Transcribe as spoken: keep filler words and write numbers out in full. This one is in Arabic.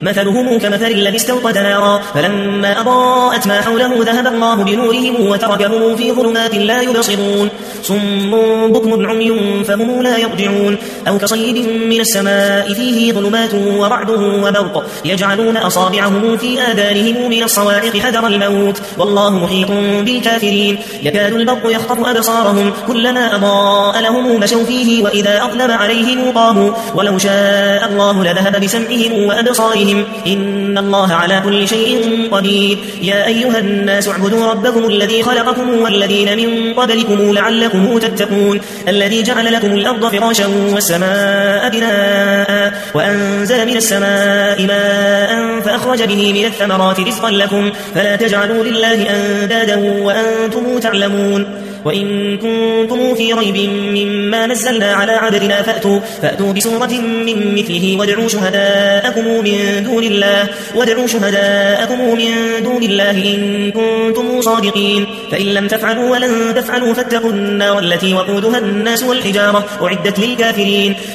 مثلهم كمثل الذي استوقد نارا فلما أضاءت ما حوله ذهب الله بنورهم وتركهم في ظلمات لا يبصرون صم بكم عمي فهم لا يرجعون أو كصيد من السماء فيه ظلمات ورعد وبرق يجعلون أصابعهم في آذانهم من الصواعق حذر الموت والله محيط بالكافرين يكاد البرق يخطف أبصارهم كلما أضاء لهم مشوا فيه وإذا أظلم عليهم قاموا ولو شاء الله لذهب بسمعهم وأبصارهم إن الله على كل شيء قدير يا أيها الناس اعبدوا ربكم الذي خلقكم والذين من قبلكم لعلكم تتقون الذي جعل لكم الأرض فراشا والسماء بناء وأنزل من السماء ماء فأخرج به من الثمرات رزقا لكم فلا تجعلوا لله أندادا وأنتم تعلمون وإن كنتم في ريب مما نزلنا على عبدنا فأتوا, فأتوا بسورة من مثله وادعوا شهداءكم من دون الله وادعوا شهداءكم من دون الله إن كنتم صادقين فإن لم تفعلوا ولن تفعلوا فاتقوا النار التي وقودها الناس والحجارة أعدت للكافرين